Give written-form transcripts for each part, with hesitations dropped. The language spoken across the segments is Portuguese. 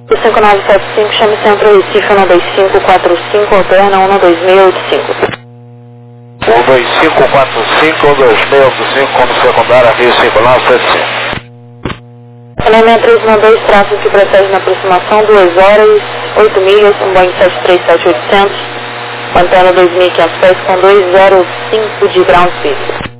5975, chame Centro Recife 12545, alterna 12685. 12545, 12685, como secundária, Rio 5975. Canal 6312, tráfego que procede na aproximação, 2 horas, 8 milhas, um Boeing 737-800, antena 2.500 pés com 205 de ground speed.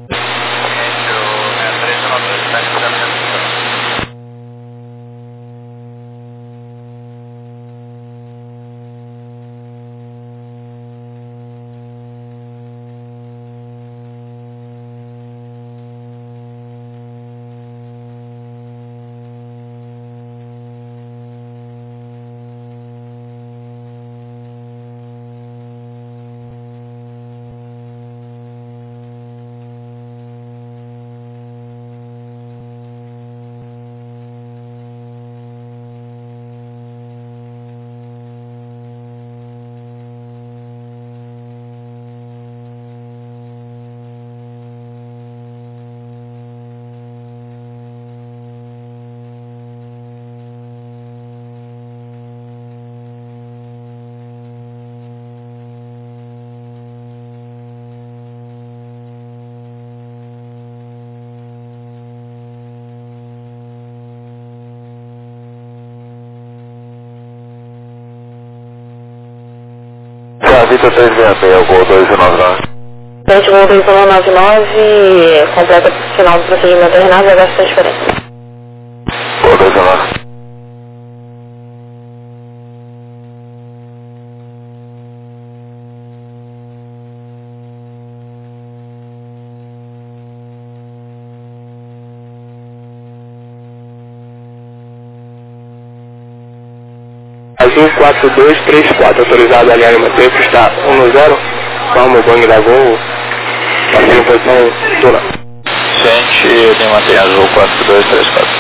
Vitor 366, Gol 2199. Frente Gol 2199, completa final do procedimento terminado e aguarda transferência. Gol 219. Azul 4234, autorizado a alinhar o tempo, está 1-0, forma o Boeing da Gol, passeio posição Tuna. Gente, ele mantém Azul 4234.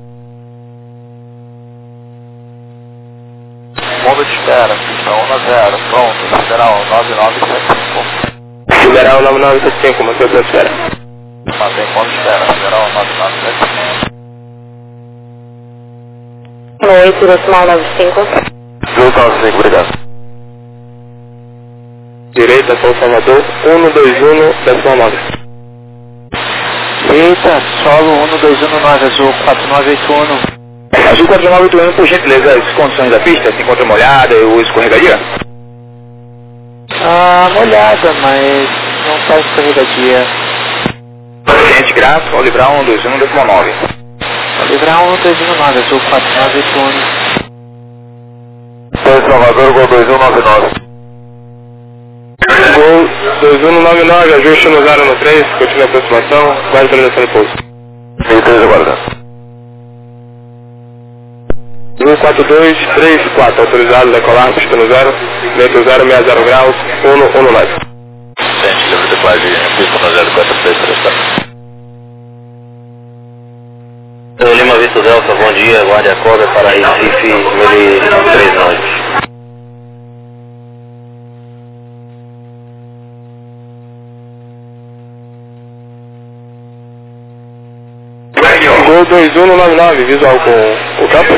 Mundo de espera, pista 1-0, pronto, Federal 9975. Federal 9975, mantém o tempo de espera. Mantém ponto de espera, Federal 9975. 8, decimal 95. 95, obrigado. Direita, São Salvador, 121,9. Eita, solo 1219, Azul 4981. Azul 4981, por gentileza, as condições da pista, se encontra molhada ou escorregadia? Molhada, mas não tá escorregadia. Cliente grato, ao livrar 121,9. Livrar 1219, Azul 4981. Salvador, Gol 2199. Gol 2199, ajuste no 013, continua a aproximação, guarda a transação de pouso. 13 aguardando. 14234, autorizado a decolar, pista no 0, dentro 060 graus, 119. Gente, livre de quase, pista no 04334. Lima Vitor Delta, bom dia, guarde a corda para Recife, 1003 noites. Gol 2199, visual com o campo.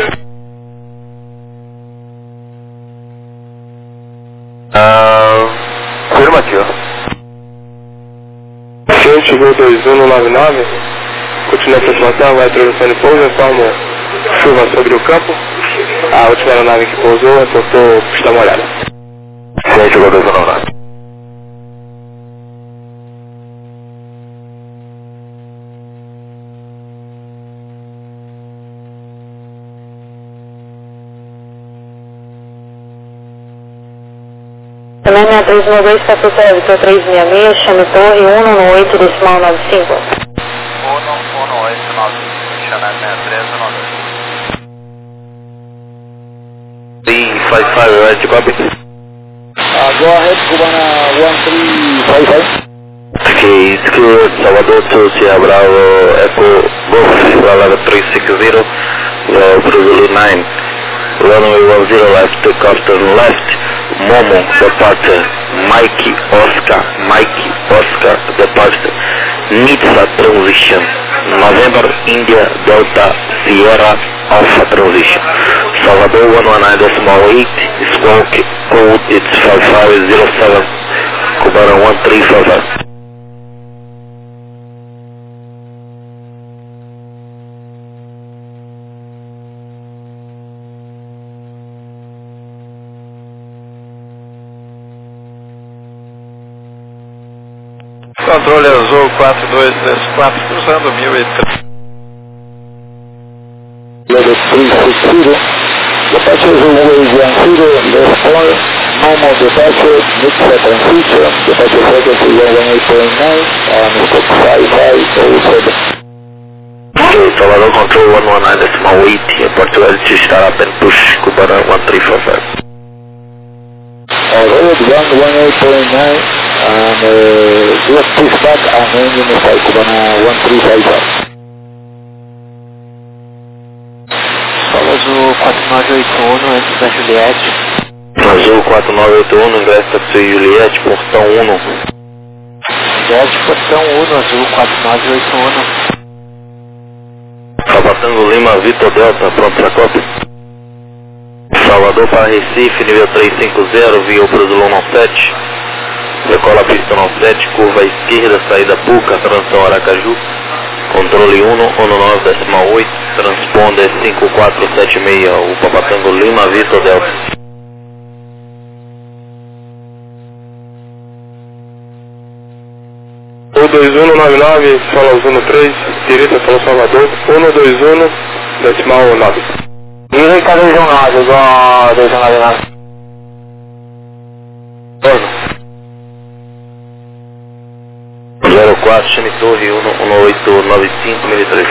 Afirmativo. Gente, Gol 2199, continua a aproximação, vai a introdução de pouso, informa chuva sobre o campo. A última aeronave que pousou reportou pista molhada. Gente, Gol 299. Também 6312, passou para Vitor 366, chame Torre 118, decimal 95. 11895, chame 6319. 355, right, copy. Go ahead, Cubana 1355. Okay, it's good. Salvador to Sierra Bravo, Echo Golf, Bravo 360, Zulu 9. Runway 10 left, takeoff turn left, Momo, departure, Mikey Oscar, departure, Nitsa transition, November, India, Delta, Sierra, Alpha transition. Salvador 119.8, Squawk code it's 5507, Cubana 1355. Controle azul 4234, cruzando 1003. Level 360, departure runway 10, left 4, normal departure, mid-set transition, departure frequency 118.9, and stop 5507. Salvador Control 119.8, departure altitude start up and push, Cubana 1355. Road 118.9, and just push back and engine start Cubana 1355. Azul 4981, antes da Juliette. Azul 4981, ingresso Taxi Juliette, portão 1. Juliette, portão 1, Azul 4981. Papatango Lima, Vitor Delta, pronto para cópia. Salvador para Recife, nível 350, via para o Zulão 7. Decola a pista 97, curva à esquerda, saída Puca, transição Aracaju. Controle 119.8, transponder 5476, o Papatango Lima, Vitor Delta. O 2199, Solo 13, direita Solo Salvador, 121.9. Direita 219, igual 299. Bordo. 04, Chame Torre 1895, 1003.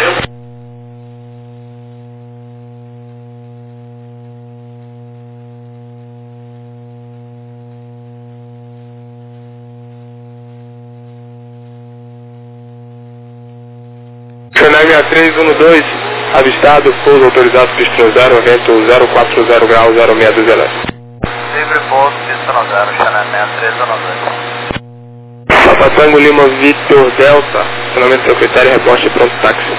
Canal 6312, avistado, pouso autorizado, pista 0, vento 040 graus, 0620. Livre pouso, pista 0, Chanel 6312. Papatango Lima, Vitor Delta, estacionamento secretário, reposte pronto táxi.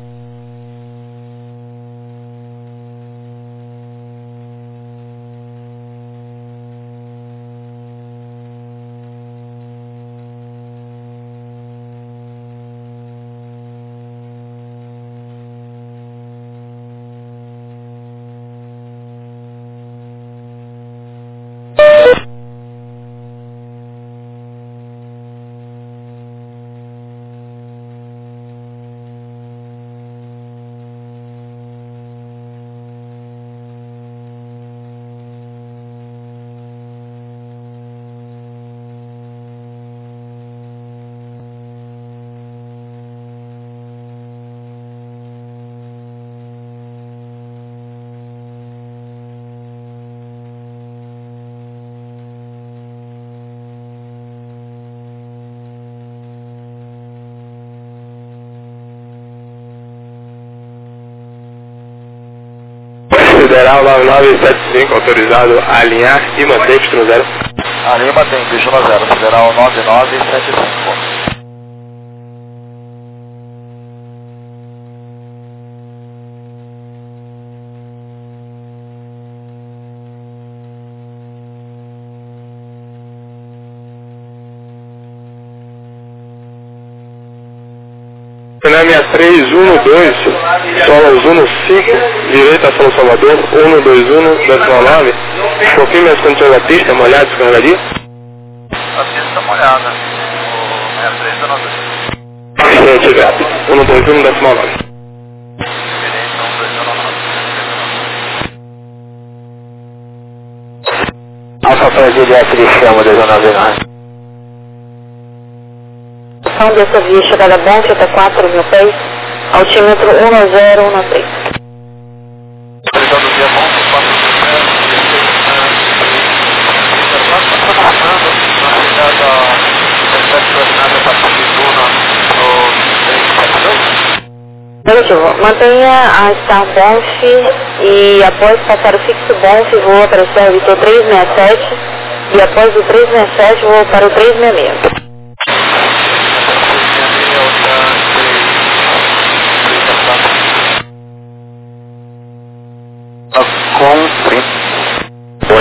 Federal 9975, autorizado a alinhar e manter pista 0. Alinha e mantém, pista 0, Federal 9975. Canal 6312, Solo 5, direita Solo Salvador, 121.9. Confirme as condições da pista, molhada, descarregaria? A pista está molhada, o 6312. Excelente, grato. 121.9. Alfa para Juliette, ele chama 299. Dessa via chegada bom, até 4 mil pés, altímetro 1013. Autorizado o dia bom, 4 Positivo. Mantenha a Star Bonf e após passar o fixo Bonf, voa para o Serra Vitor 367 e após o 367 voa para o 366.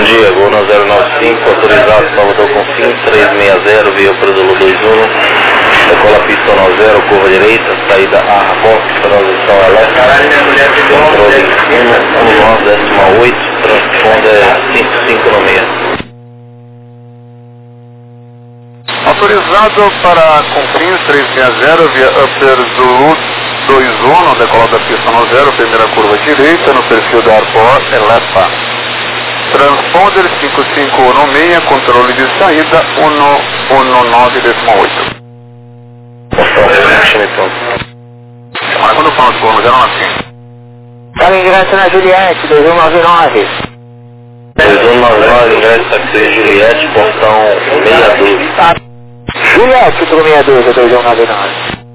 dia, gol na 095, autorizado Salvador Confim, 360, via para Zulu 21, decola pista 90, curva direita, saída a box, transição elétrica, controle 119,8, transponder 55 no 6. Autorizado para Confins 360 via Upper Zulu 21, decolado da pista 90, primeira curva direita, no perfil da Arpor, Elepa. Transponder 5516, controle de saída 119,8. Mas quando fala de corno, já não assim. Para ingresso na Juliette, 2199. 2199, ingresso taxi Juliette, portão 62. Juliette, título 62, 2199.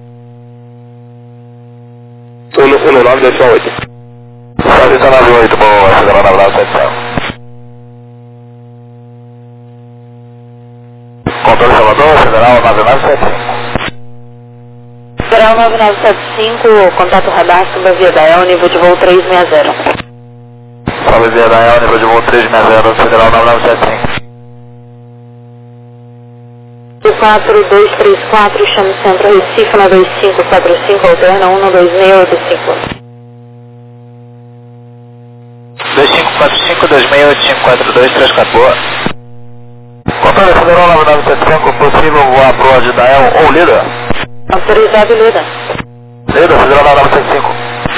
119,8. 4098, boa, chegando na Brasa 77. Controle Salvador, Federal 9975. Federal 9975, contato radar, suba via Dael, nível de voo 360. Salve via Dael, nível de voo 360, Federal 9975. 4234, chame Centro Recife, na 2545, alterna 12685. 2545, 26854234, boa. Controle Federal 9975, possível voar pro de Dael ou Lida? Autorizado, Lida. Lida, Federal 9975.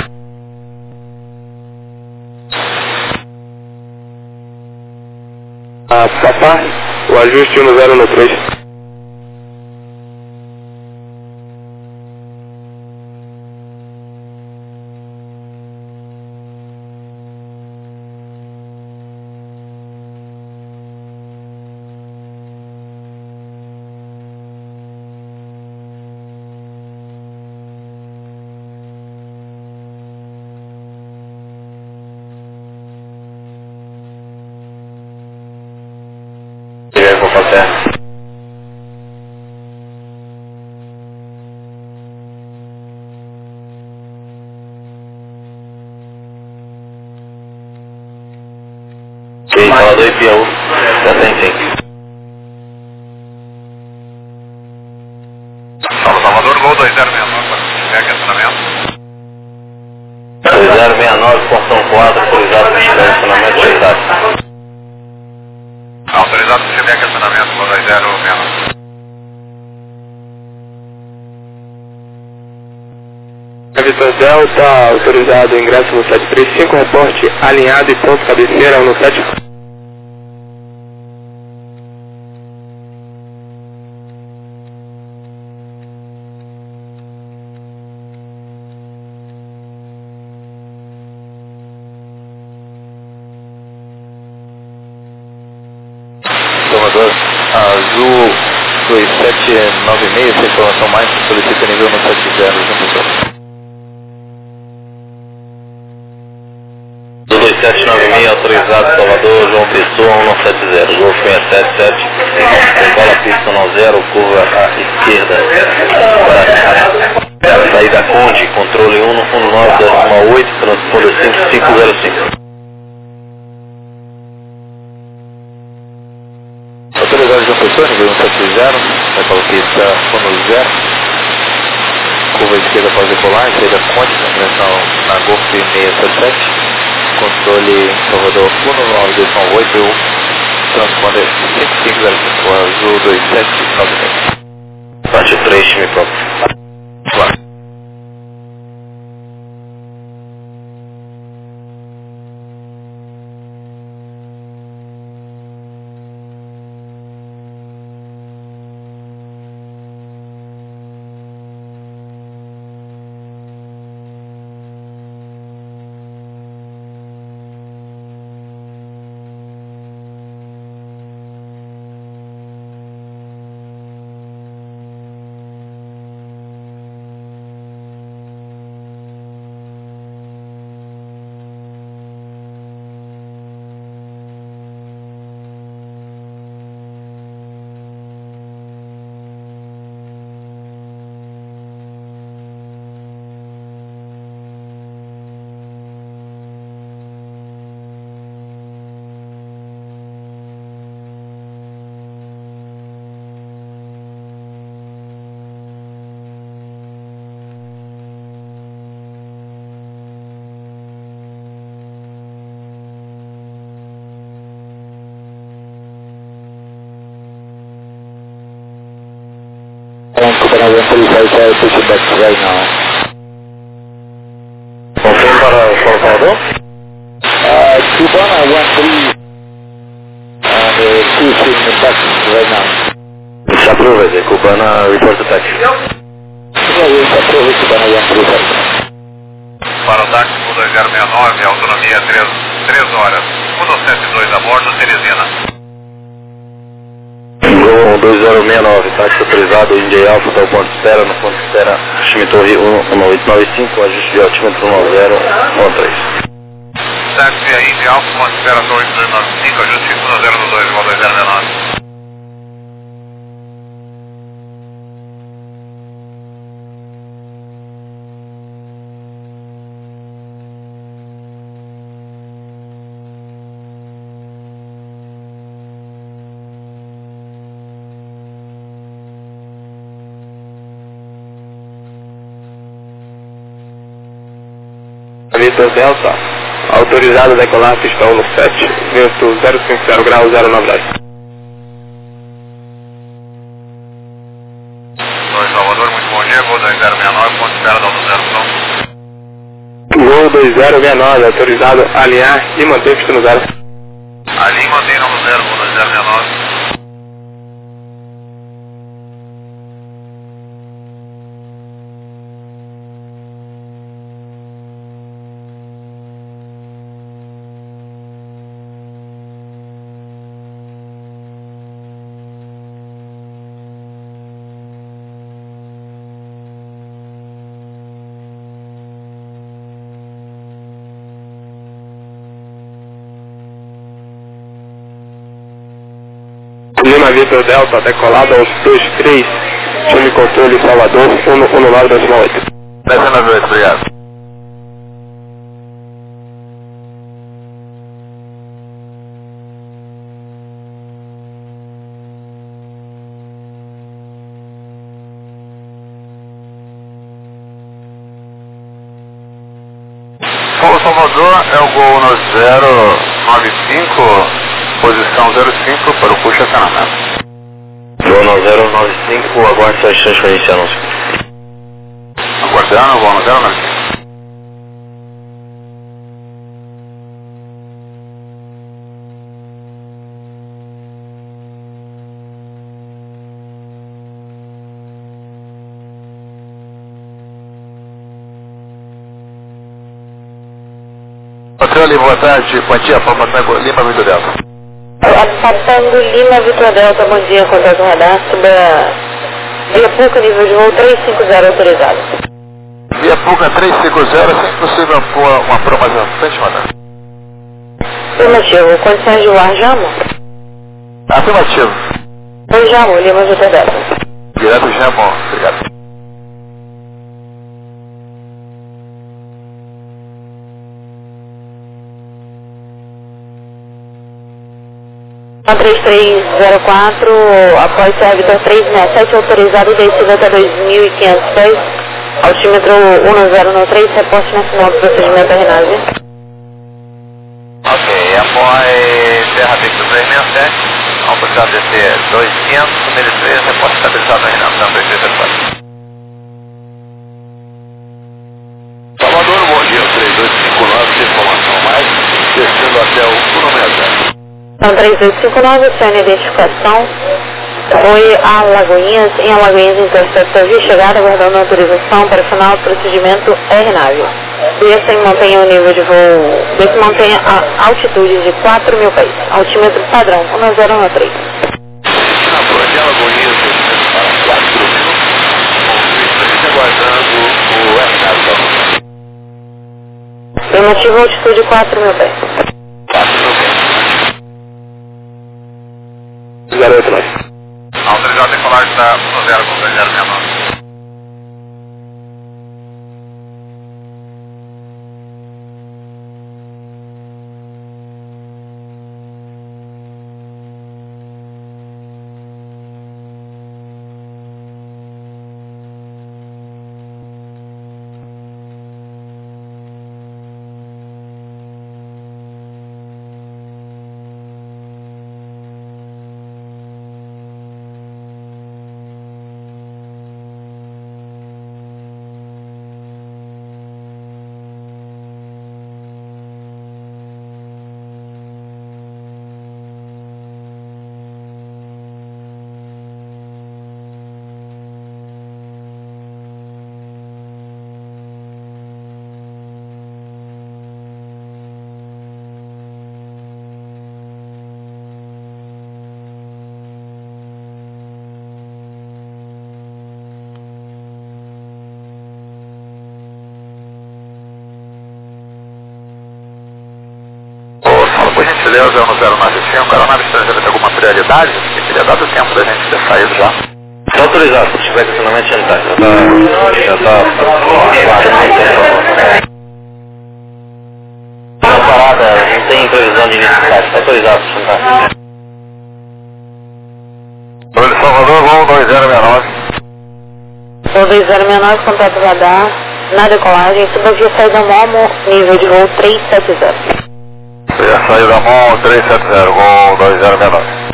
Papá, o ajuste 10 no 3. Vou fazer. Salvador e Piauí, já tem sim. Salvador, gol 2069, tiver estacionamento. 2069, portão 4, autorizado para estacionamento de idade. Autorizado para chegar estacionamento, gol 2069. Vitor Delta, autorizado ingresso no 735, reporte alinhado e ponto cabeceira no 7. Salvador, Azul 2796, essa informação mais solicita nível no 70, professor. 2796, autorizado Salvador, João Pessoa, 170, Golf 677, decola pista 90, curva à esquerda, saída Conde, controle 119,8, transponder 5505. Autorizado João Pessoa, nível 170, decola pista 10, curva esquerda após decolar, saída Conde, direção na Golf 677. Controle Salvador 19218, transponder 5505, Azul 2796. Parte 3, time próprio. Claro. Cubana 1355, pushing back right now. Confirme para São Salvador? Cubana 13 and pushing back right now. Se aprova, Cubana report attack. Yeah, we approve Cubana 135. Para o táxi 2069, autonomia 3 horas. 172 a bordo, Teresina. Gol 2069, táxi autorizado, India Alpha, até o ponto de espera, no ponto de espera, Chime Torre 1895, ajuste de altímetro 1013. Táxi aí, India Alpha, ponto de espera, Torre 1895, ajuste 1012, igual 2069. Vitor Delta, autorizado a decolar, pistão no 7, vento 050 graus 092. Oi, Salvador, muito bom dia, Gol 2069, ponto de espera da 10. Gol 2069, autorizado a alinhar e manter pista no 0. Ali mantém no 0, Gol 2069. Lima Vitor Delta, decolado aos 23, time controle Salvador, 119,8. 1098, obrigado. Paulo Salvador é o Gol 095, posição 05 para o push acionamento. Gol 095, aguarde sua chance para iniciar anúncio. Aguardando, Gol 095. Hotel, boa tarde, quantia, Patango Lima, Vitor Delta. Patango Lima, Vitor Delta, bom dia, contato radar, suba Via Puca, nível de voo 350 autorizado. Via Puca 350, se possível pôr uma prova mais à frente, madame. Afirmativo, condições de voar Jamo? Afirmativo. Oi, Jamo, Lima, Vitor Delta. Direto Jamo, obrigado. A 3304, após ser Vitor 367, autorizado descida até 2.500 pés, altímetro 1093, reposte na final do procedimento da Renase. Ok, após Terra Victor 367, autorizado descer 200, 1003, reposte estabilizado na Renase, 2374. Salvador, bom dia, 3259, informação mais, descendo até o 160. Então, 3859, sua identificação foi a Alagoinhas, em Alagoinhas Interceptor de chegada, aguardando autorização para final do procedimento RNAV. Desça e mantenha o nível de voo, desça e mantenha a altitude de 4.000 pés, altímetro padrão, 1093. Na Flor de Alagoinhas, para 4.000, aguardando o RNAV. Afirmativo, altitude 4.000 pés. 4.000 pés. 089. Autorizado a decolagem da 10 com 2069. gentileza, no 095, a aeronave estrangeira tem alguma prioridade? E teria dado tempo da gente ter saído já. Está autorizado, se tiver estacionamento já está. Já está. Não parada, não tem previsão de início de tarde, está autorizado para sentar. Oi, Salvador, voo 2069. Voo 2069, contato radar, na decolagem, suba via saída MOMO, nível de voo 370. Via saída MOMO 370, voo 2069.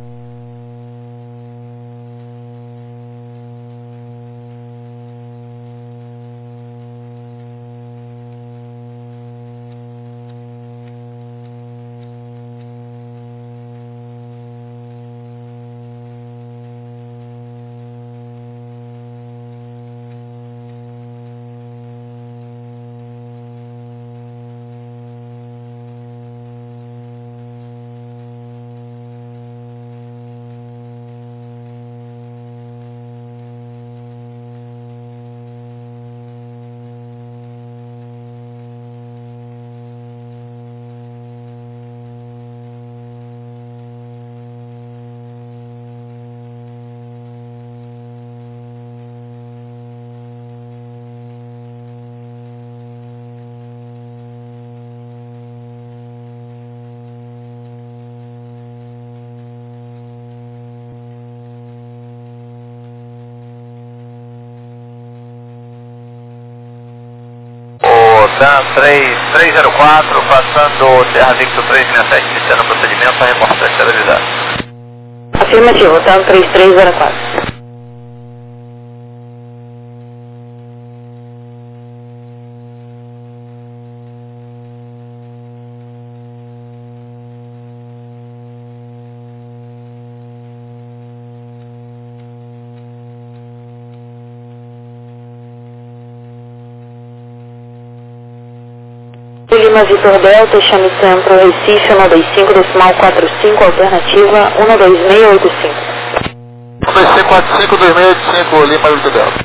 Dan 304, passando Terra Victor 367, iniciando o procedimento, a reportagem estabilizada. Afirmativo, Dan 3304. Lima Vitor Delta, chame centro Recife 125, decimal 45, alternativa 12685. 12645, 2685, Lima Vitor Delta.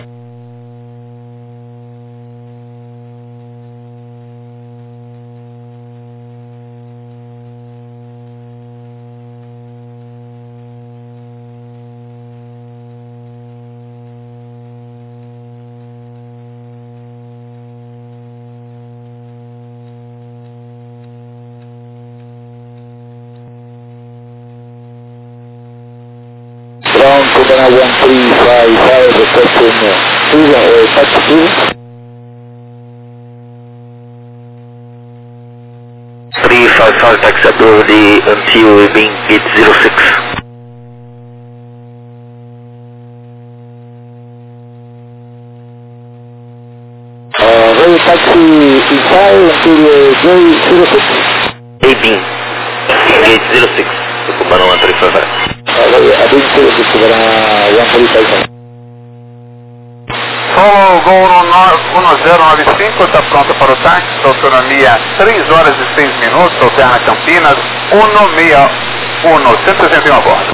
Pronto, Banana 1355, requesting taxi please. 355 taxi ability until being gate 06. Ready taxi inside until gate 06. A-beam, gate 06, Banana 355. I didn't say this to Banana 1355. Solo Gol 1095 está pronto para o táxi, sua autonomia 3 horas e 6 minutos, alterna Campinas 161, 161 a bordo.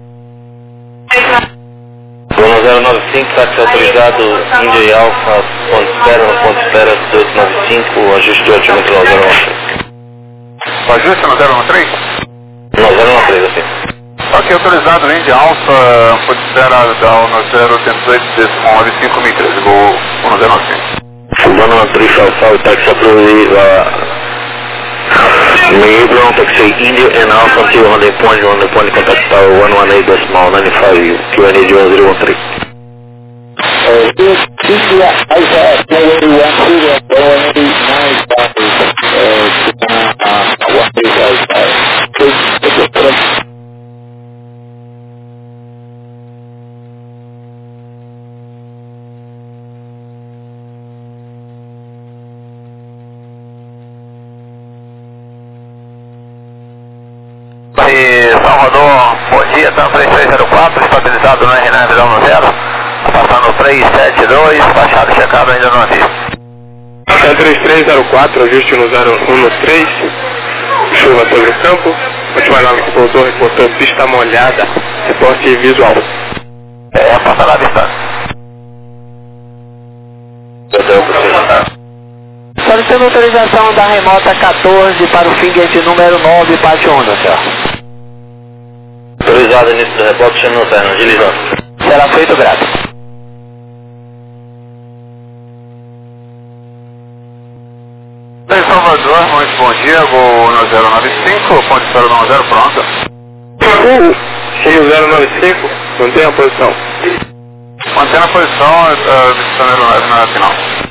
1095, táxi autorizado, Índia e Alfa, ponto espera, 295, ajuste de altímetro 013. O ajuste no 013? Não, 013, assim. Ok, autorizado Índia Alfa, ponto espera no 018,95 metros, voo 1095. Banana 355, taxi approved, may ground taxi India and Alpha until 100 point, contact tower 118.95, QNA 1013. India Alpha, Runway 10, 135. Salvador, bom dia, Dan 3304, estabilizado no R9 no 0, passando 372, baixado e checado ainda no navio. Dan 3304, ajuste no 013, chuva sobre o campo, última nave que pousou, reportou pista molhada, reporte visual. Passa na distância. Pode ser Segunda autorização da remota 14 para o Finger de número 9, parte 1, senhor. Autorizado início do rebote, chame no terno, agilizado. Será feito, grato. Em Salvador, muito bom dia, voo 1095, ponte 090, pronto. 1095, mantém a posição. Mantém a posição, adicionando na final.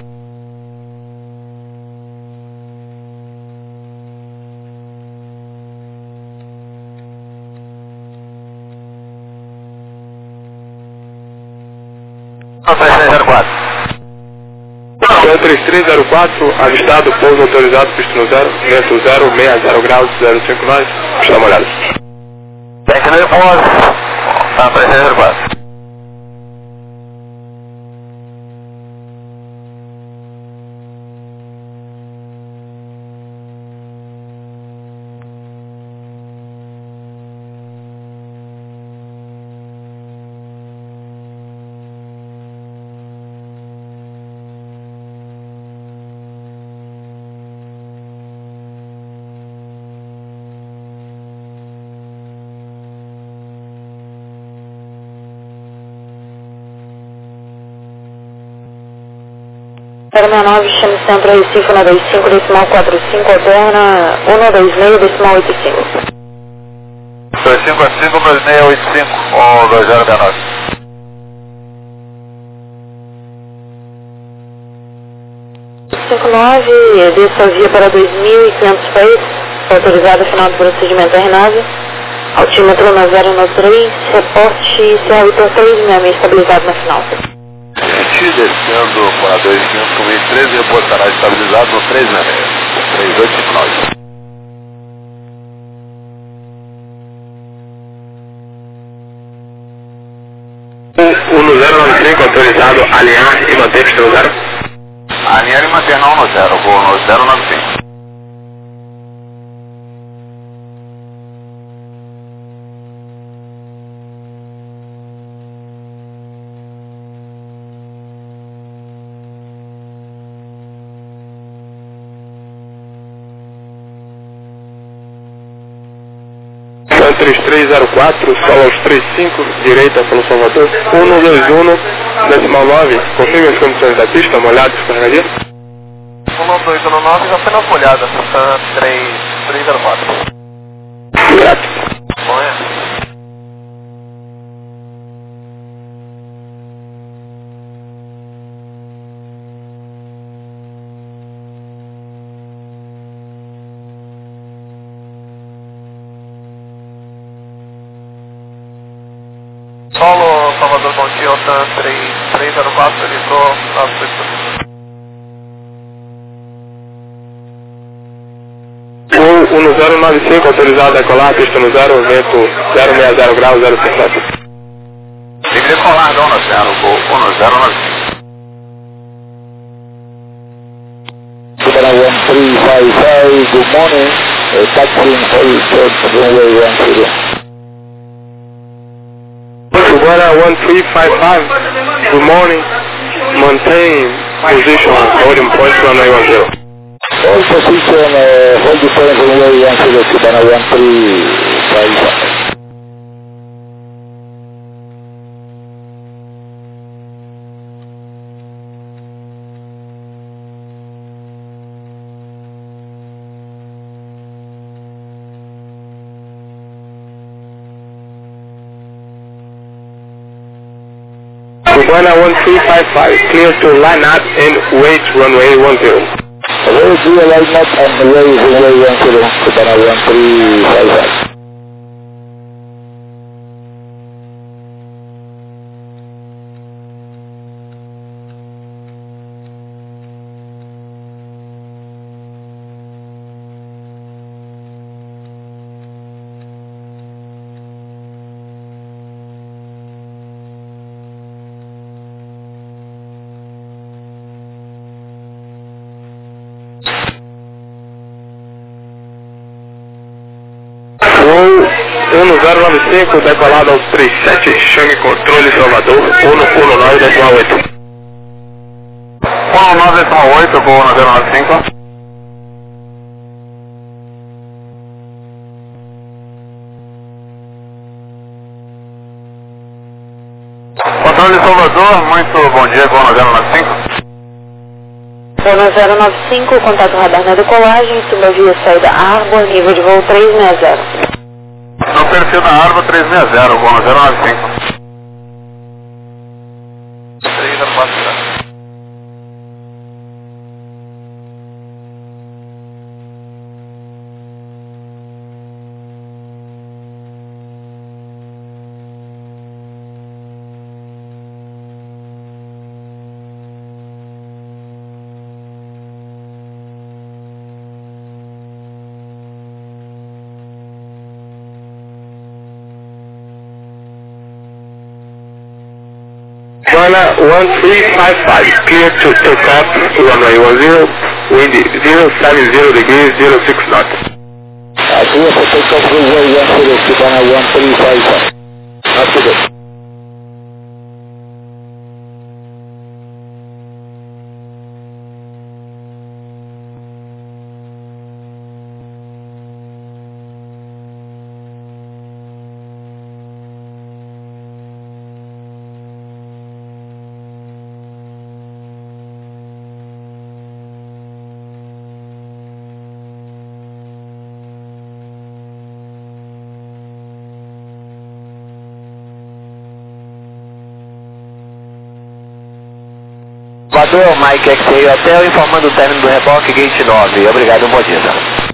Não, 3304. 3304, avistado, pouso autorizado, pista no 0, vento 0, 60 graus, 059, está molhado. Tem que ver pause. Tá, 3304. Terminal 9, chame centro Recife 125, decimal 45, alterna 126, decimal 85. 2545, 2685, 2069. Desça a via para 2.500 pés, autorizado final do procedimento RNAV, altímetro 9093, reporte CA836, estabilizado na final. Descendo para 2500 com 13, reportará estabilizado no 3859. 1095, autorizado, alinhar e manter pista no 0. Alinhar e manter não no 0, vou no 095. Então 3304, solo aos 35, direita pelo Salvador, 121, decimal 9, confirme as condições da pista, molhado, escorregadia. 1219, apenas molhada, 3304. Grato. Bom, é. Solo Salvador Bom Dia, Altan 3304, realizou a solicitação. 1095, autorizado a decolar, pista no 0, vento 060 graus, 050. Tem que decolar, não, no 0, vou no 095. Subara 1355, good morning, taxiing for runway 10. Cubana 1355, good morning, maintain position, holding point runway 10. All position, hold the point runway 10, Cubana 1355. Cubana 1355, clear to line up and wait runway 10. Hello, do you line up and wait runway 10, Cubana 1355. Voo 1095, decolado aos 37, chame controle Salvador, 119, decimal 8. 119,8, vou no 095. Controle Salvador, muito bom dia, Gol 095. Gol 095, contato radar na decolagem, simbologia saída Arbor, nível de voo 360. No perfil da Arbor 360, Gol 095. 304. Ghana 1355, clear to take off, runway 10, wind 070 degrees, 06 knots. Clear for take off, runway 10, Ghana 1355. After that. Salvador, Mike X-Ray Hotel, informando o término do reboque, gate 9. Obrigado, bom dia.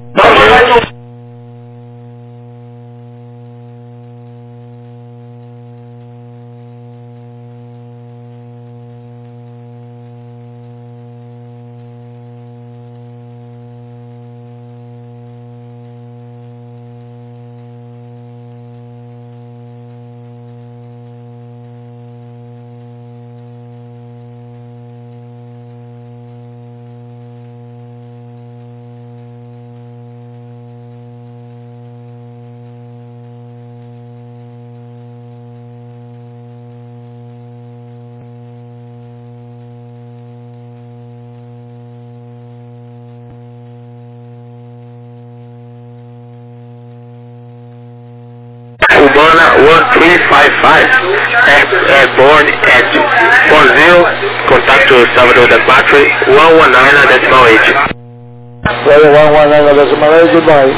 Cubana 1355, airborne at 10, contact to Salvador da Battery 119.8. 119.8, goodbye.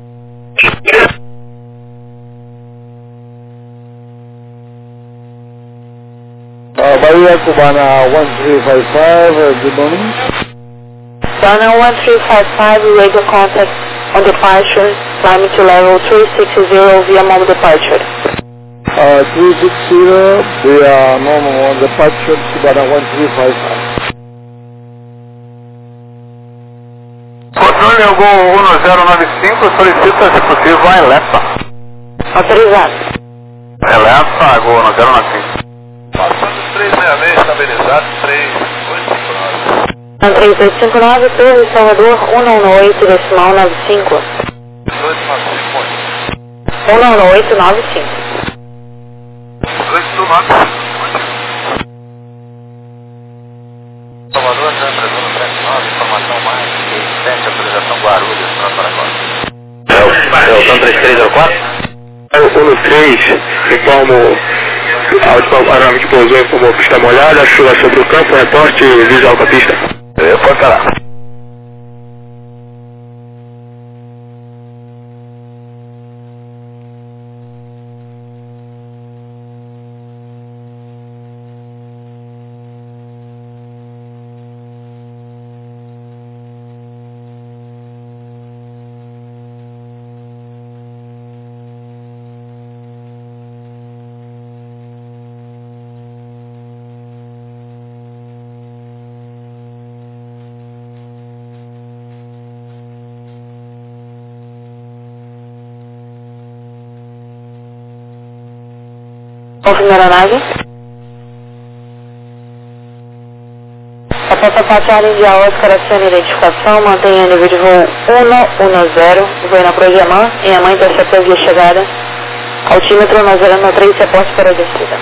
Bahia Cubana 1355, good morning. Ghana 1355, radio contact on departure, climbing to level 360 via normal departure. 360 via normal on departure, Cubana 1355. Controle é o Gol 1095, solicita se possível a Elepa. Autorizado. Elepa, Gol 1095. Passando 366, estabilizado, 3859. 3859, Torre Salvador 198, decimal 95. 19895. 295. Salvador, já presumo 39, informação mais, 7, autorização Guarulhos para Paraguai. É o São 3304? 113, informo a última aeronave que pousou, informou pista molhada, chuva sobre o campo, reporte visual com a pista. Eu posso falar. Confirma a nave. Após a passagem de Oscar, acione a identificação, mantenha nível de voo 110, voo na Progemã, em a mãe interceptor via chegada. Altímetro 903, reporte para a descida.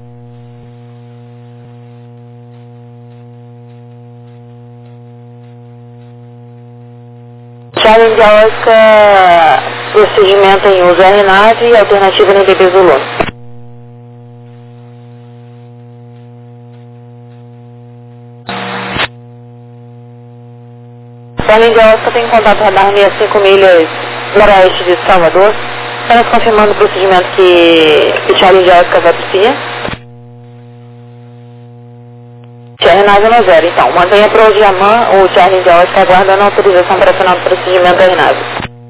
Challenge Oscar, procedimento em uso RNAV e alternativa NDB Zulu. Charlie de Oscar tem contato radar 65 milhas noroeste de Salvador. Apenas confirmando o procedimento que Charlie de Oscar vai prosseguir. RNAV no 0, então. Mantenha para o Diamant o Charlie de Oscar aguardando a autorização para final do procedimento RNAV.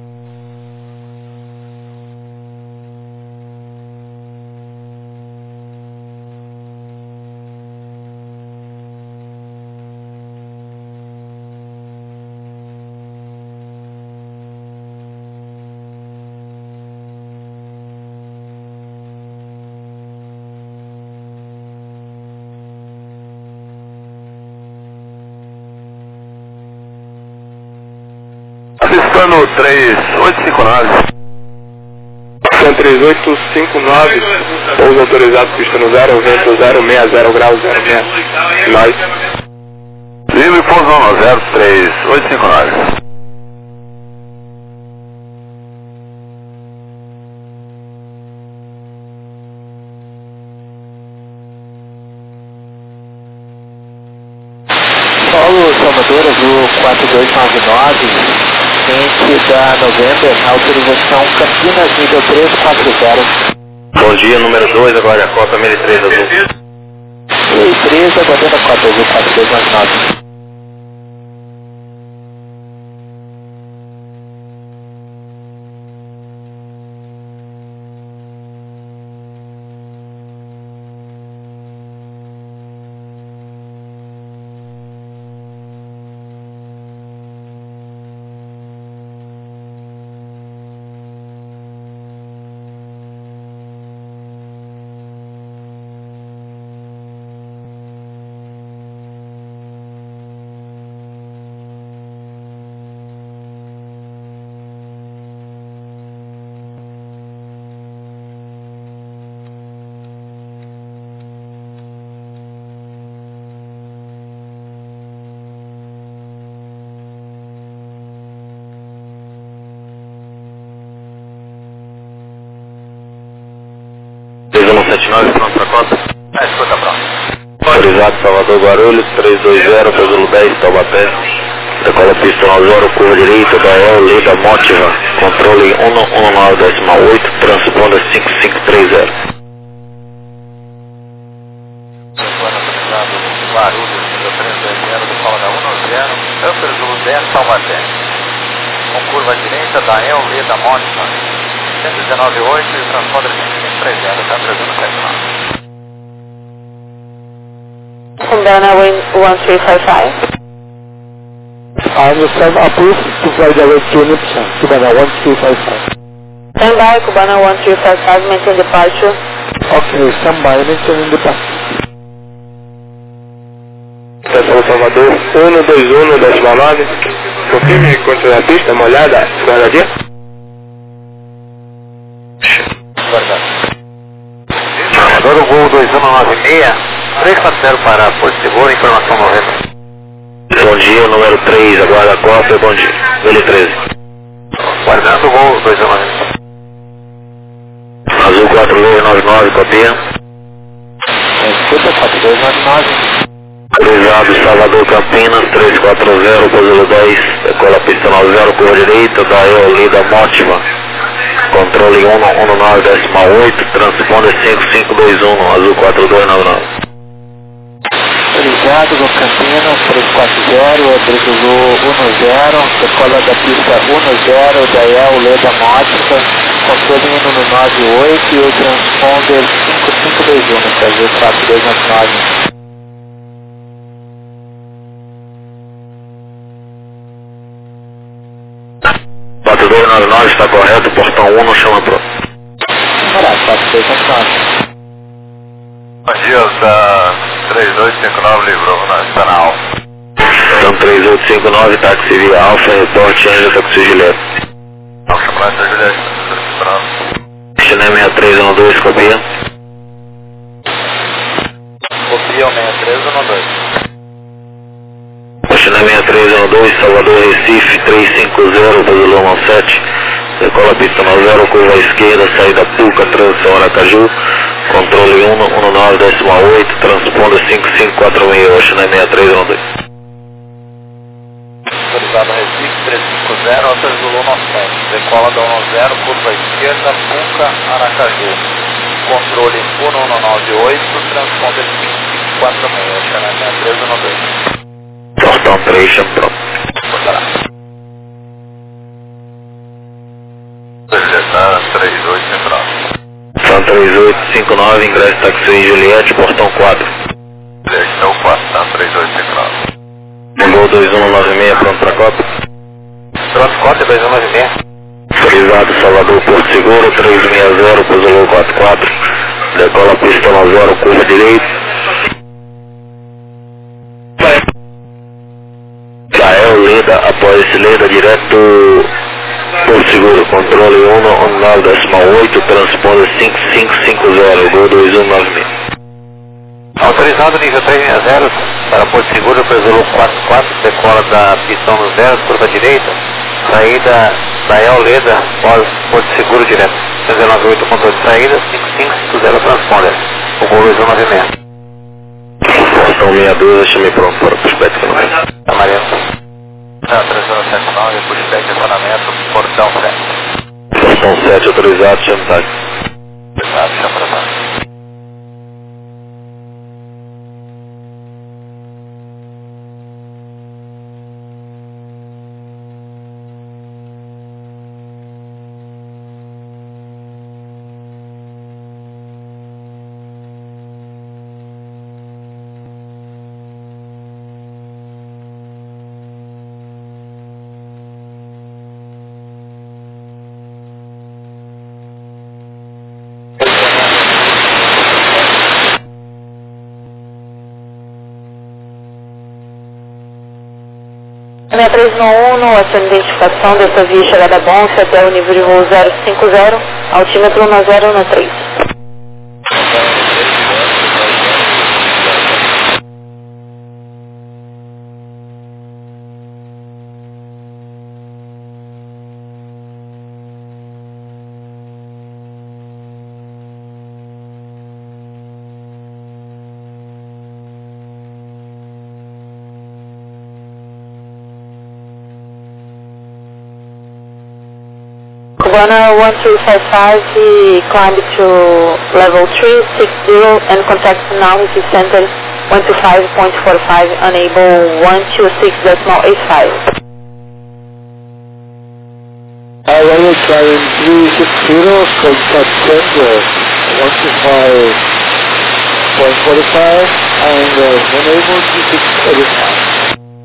Assistando 3859. 3859, pouso autorizado, pista no 0, vento 060 graus 06. Nós. Livre pouso no 03859. Paulo Salvador, azul 4299, ciente da November, autorização Campinas, nível 340. Bom dia, número 2, agora a cota 1003 azul. 1003, aguardando a cota azul 4299. Pronto para cota? Escuta, pronto. Autorizado Salvador Guarulhos, 320, peso 10, Taubaté. Decola pista 90, curva direita, Gael, Lida, Motiva. Controle 119,8, transponder 5530. Autorizado Guarulhos, nível 320, decola da 10, Upper Zulu 10, Taubaté. Com curva direita, Gael, Lida, Motiva. 119,8 e transponder 5530, está presumindo 79. Cubana 1355. Understand, approved to fly direct to Nipson, Cubana 1355. Stand by, Cubana 1355, maintain departure. Ok, stand by, maintain departure. Estação Salvador 121, 19. Confirme enquanto na pista, molhada, guarda-dia. Salvador, voo 2196. 340 para Porto Seguro, informação 90. Bom dia, número 3, aguarda a cópia, bom dia. L13. Guardando o voo 2196. Azul 4299, copia. Escuta 4299. Autorizado Salvador Campinas, 340, pouso 10, decola pista 90, curva direita, Gael, Lida, Motiva. Controle 119,8, transponder 5521, azul 4299. Autorizado no Campinas, 340, Abreguzu 10, decola da pista 10, Gael, Leda, Mótica, controle 198 e o transponder 5521, azul 4299. 4299 está correto, portão 1 no chão pronto. Correto, 4299. Bom dia, da 3859 livrou, está na Alfa. Então 3859, táxi via Alfa, reporte Anja, táxi Julieta. Alfa, Praça Julieta, pronto. China 6312, copia. Copia o 6312. China 6312, Salvador, Recife, 350, Brasil 17. Decola pista 90, curva à esquerda, saída Puca, transição Aracaju. Controle 119,8, transponder 5546, China 6312. estabilizado Recife 350, Alter Zulu 97, decola da 10, curva esquerda, Punca, Aracaju. Controle 1198, transponder 5546, Xanana 312. Portão 3, chama pronto. Botará. Projetar 38 central. São 3859, ingresso taxi Juliette, portão 4. Juliette é o 4, tá? 38 central. Gol 2196, pronto para Copa. Pronto, Cota 2196. Autorizado Salvador Porto Seguro, 360, Pousou 44. Decola pista 90, curva direita. Israel, Leda, após Leda, direto Porto Seguro, controle 119,8, transponder 5550, gol 2196. Autorizado nível 360 para Porto Seguro, Zulu 44, decola da pista 10, curva direita, saída da Eoleda, Porto Seguro direto, 398 controle de saída, 5550 transponder, o gol 2196. Portão 62, chame pronto para o prospecto final. Amarelo. 3079, pushback acionamento, portão 7. Portão 7, autorizado, chame táxi. Autorizado, chama para baixo. Minha 391, essa identificação dessa via chegada Bonfim até o nível de voo 050, altímetro 1013. Cubana 1355, he climbed to level 360 and contacts now his center 125.45, unable 126.85. Level climbing 360, contact center 125.45 and unable 26.85.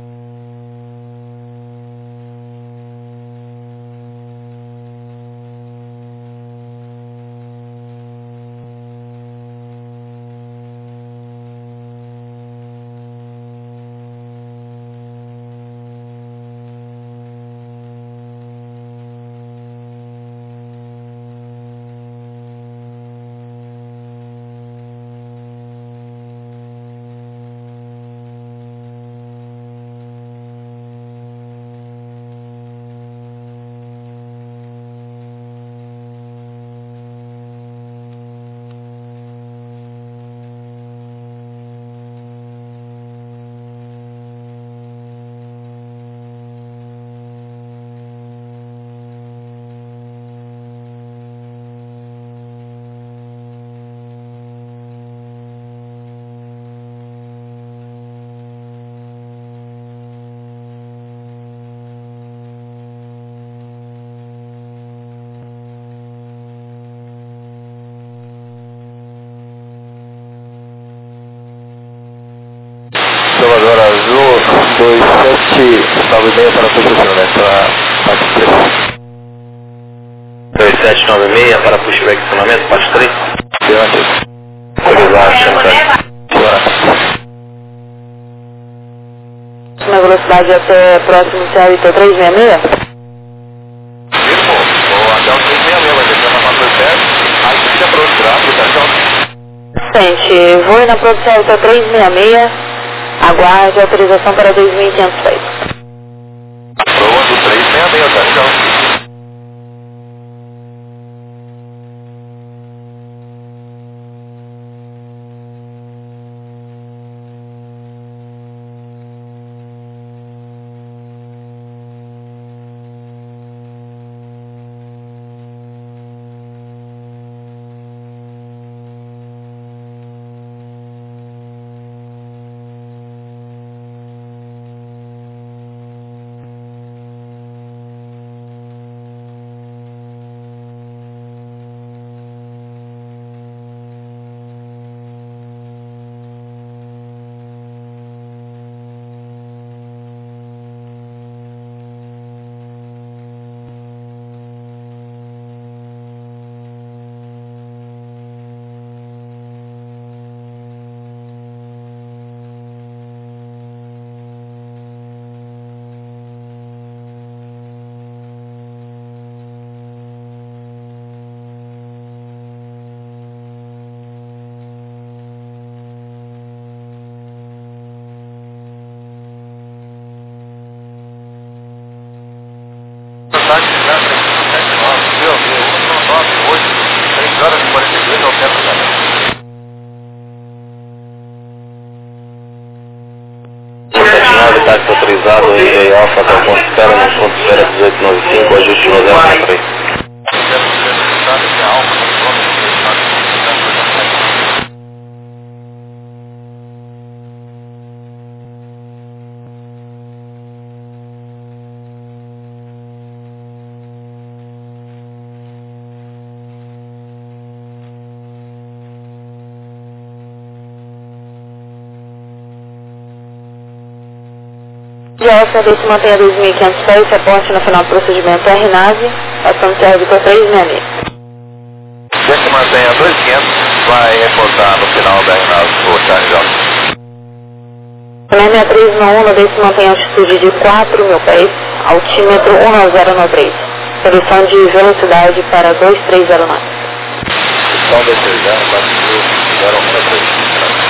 Salvador Azul 2796 para posicionamento, parte 3. 2796 para pushback acionamento, parte 3. Autorizado, chame táxi. Uma velocidade até próximo CLT 366? Firmo, ou até o 366, vai descer na 47, aí fica pronto, aplicação. Gente, voo na produção até 366, aguarde autorização para 2.500 pés. Pronto, 366, atenção. autorizado o Índia Alfa até o ponto de espera, no ponto de espera 1895, ajuste no 093. De Alfa, se mantenha 2.500 pés, reporte no final do procedimento RNAV, passando CRV 366. Se mantenha 2.500, vai reportar no final da RNAV o Charlie Alfa. Leme 391, se mantém altitude de 4.000 pés, altímetro 1093. Solução de velocidade para 2309. Solução 230, 4.093.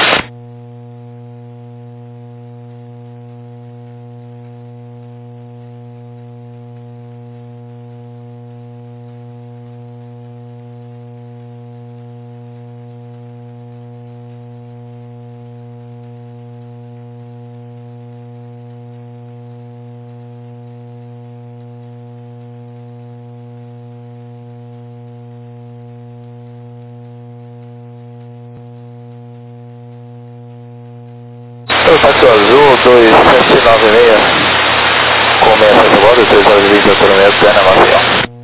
Fácil Azul 2796, começa agora, 3 horas e 20 km, Pena Maceió.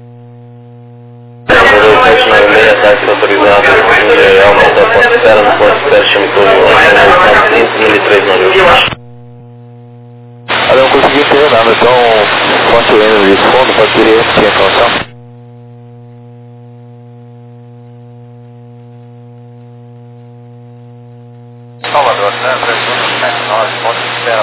2796, táxi autorizado, Índia Alfa até o ponto de espera, no ponto de espera, chame todo o 805, 1003 Eu não consegui entender nada, então, quanto indo de fundo, pode querer essa informação? Salvador, né? 3179, ponto de espera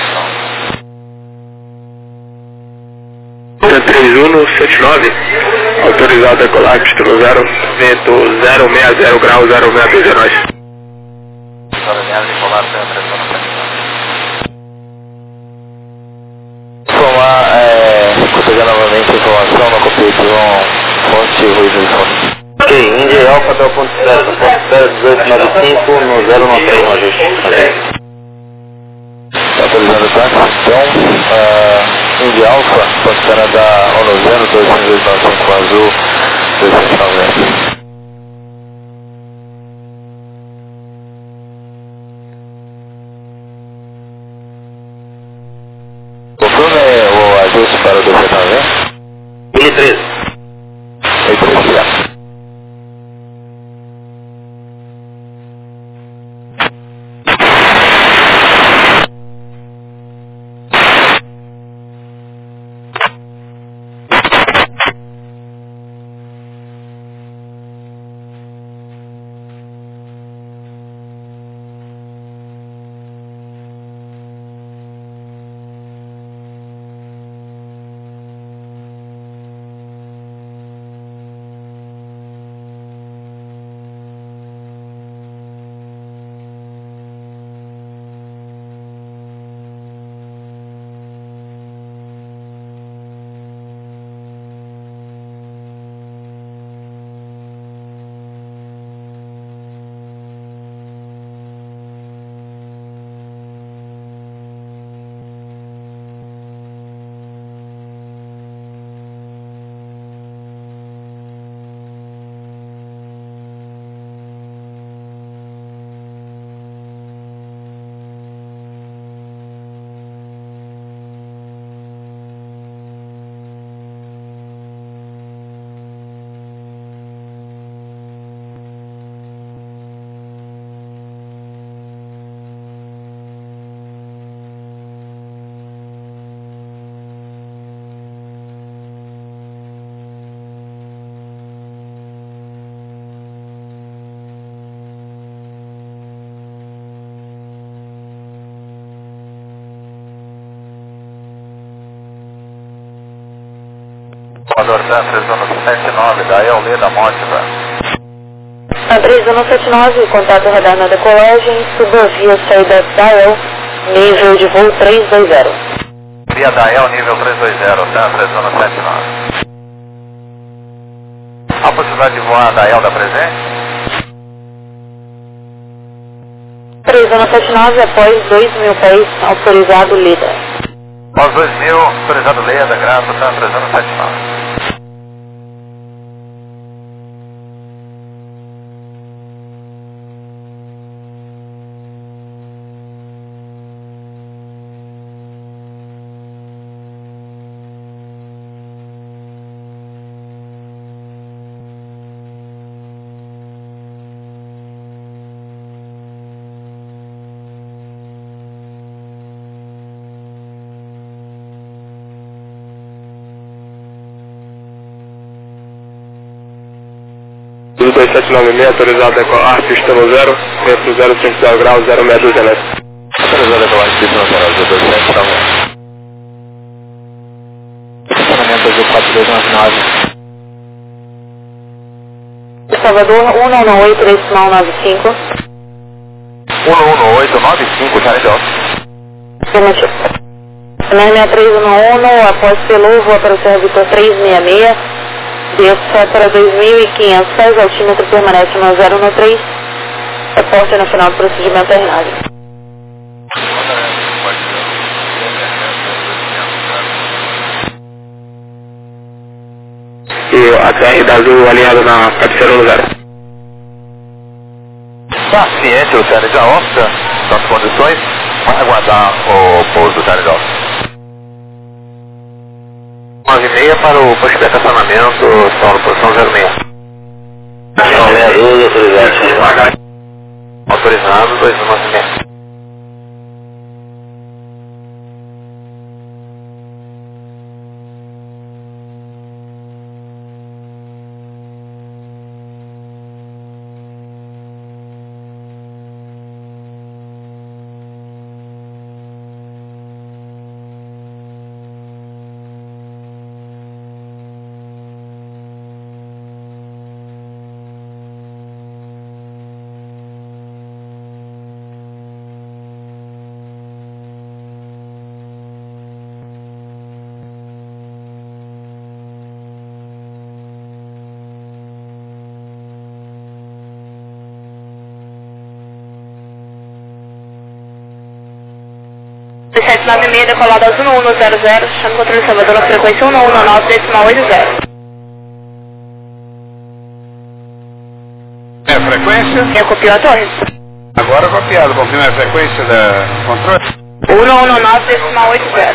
3179, autorizado a decolar, título 0, vento 060 grau 06219. Vou pegar novamente a informação na competição fonte ruído de fundo. Ok, Índia Alfa até o ponto de espera, 1895 no 093 no ajuste. Autorizando o táxi, então, Índia Alfa, ponto de espera da Onozeno, 25295 azul, 290. Confirme o ajuste para o 290? 1013. 1013, já. Salvador, 3179, daí ao Leda Mótica. Na 3179, contato radar na decolagem, suba via saída Dael, nível de voo 320. Via Dael, nível 320, tá? 3179. A possibilidade de voar a Dael da presente? 3179, após 2.000 pés, autorizado líder. Pós 2000, autorizado Leia da Graça, tá 379. Do 2796, autorizado a decolar, pista no 0, dentro 050 graus, 0620 metros. Autorizado a decolar, pista no 0, 2799. Estacionamento azul 4299. Salvador, 118, decimal 95. 11895, Charlie Delta. Afirmativo. 96311, após pelo, vou para o Serra Vitor 366. Desça para 2.500 pés, altímetro permanece no 013. Reporte no final do procedimento RNAV. E a TR da Azul alinhada na cabeceira no 0. Tá ciente o Charlie da Oscar, nas condições, vai aguardar o pouso do Charlie da Oscar. 9,5 para o pushback estacionamento, solo posição 06. Posição 62, autorizado. Autorizado, 2,96. Decolado azul 1100, chama o controle Salvador na frequência 1119, decimal 80. É a frequência? Eu copiou a torre. Agora copiado, confirma a frequência da controle? 1119, decimal 80.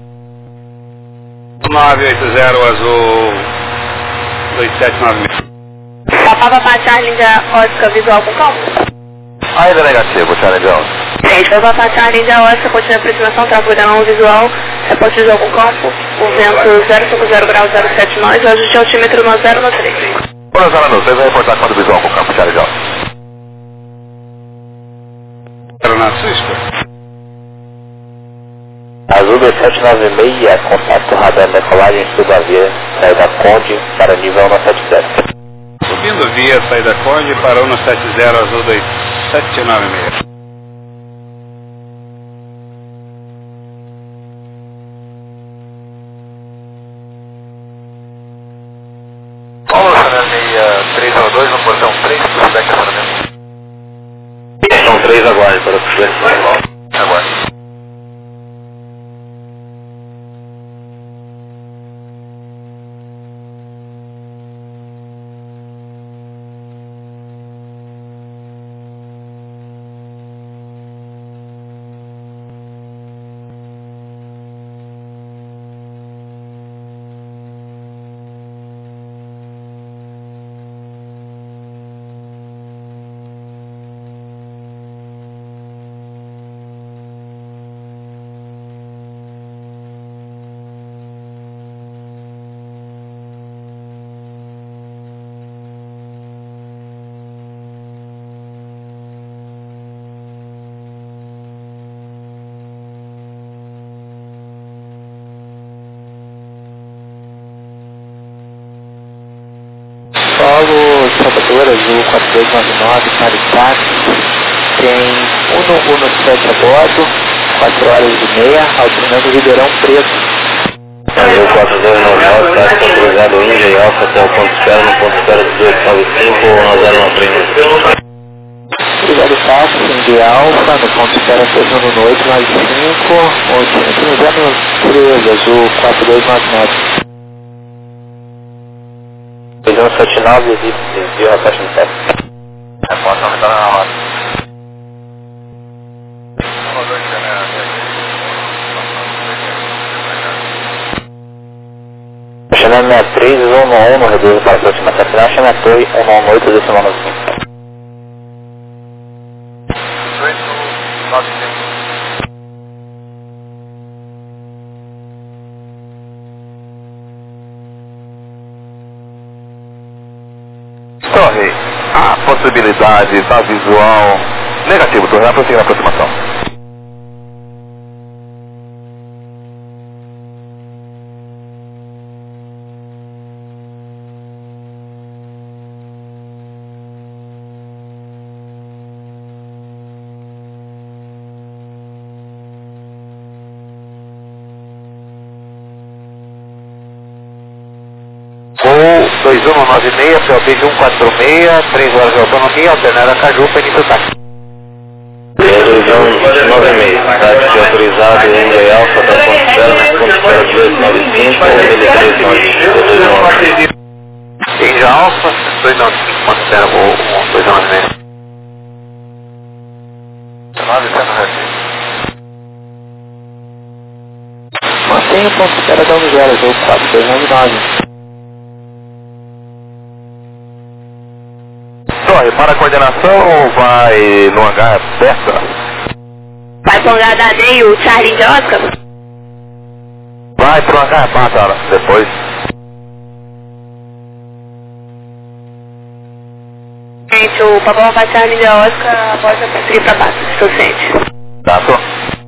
980 azul 2796. Papá Charlie já Oscar visual com campo? Ainda negativo, Charlie Jones. Gente, Papá Charlie já Oscar, continua a aproximação, tráfego de não visual, reporte visual com campo, o vento 050 graus 07 nós, o ajuste altímetro no 013. Por 013, vai reportar quando visual com o campo, Charlie Jones. Aeronato Cisco? Azul 2796, contato radar decolagem sul da via, saída Conde para nível 177. Subindo via, saída Conde, parou no 70, azul 2796. Paulo, 302, no portão 3, pushback estacionamento. Portão 3, aguarde para o pushback. Aguarde. Solo Salvador Azul 4299, Maritax, tem 117 a bordo, 4 horas e meia, alternando Ribeirão Preto. Azul 4299, tráfego autorizado Índia e Alfa até o ponto espera, no ponto espera 1895 ou na 093. Obrigado, táxi de Alfa, no ponto de espera Cesuno no 895, 813, azul 4299. 2179, desvio a taxa de táxi. Repórter aumentando na rota. Chama 63, 111 no reduzo para a aproximação final, chama a torre 118, decimal 95. 895. Torre, a possibilidade da visual negativo, torre, vai prosseguir na aproximação. Voo 2196, POB de 146, 3 horas de autonomia, alternada Cajupa, início táxi. 2196, táxi autorizado em Índia Alfa, da ponto zero, na ponto espera 295, 1395, Índia Alfa, 295, ponto espera, voo 296. 900 Recife. Mantenha o ponto de espera da 10, azul 4299. Torre, para a coordenação vai no hangar Delta? Vai pro hangar da DEI, o Charlie de Oscar? Vai pro hangar Bata depois. Gente, o Papão vai Charlie de Oscar, pode seguir pra baixo, suficiente. Tá, tô.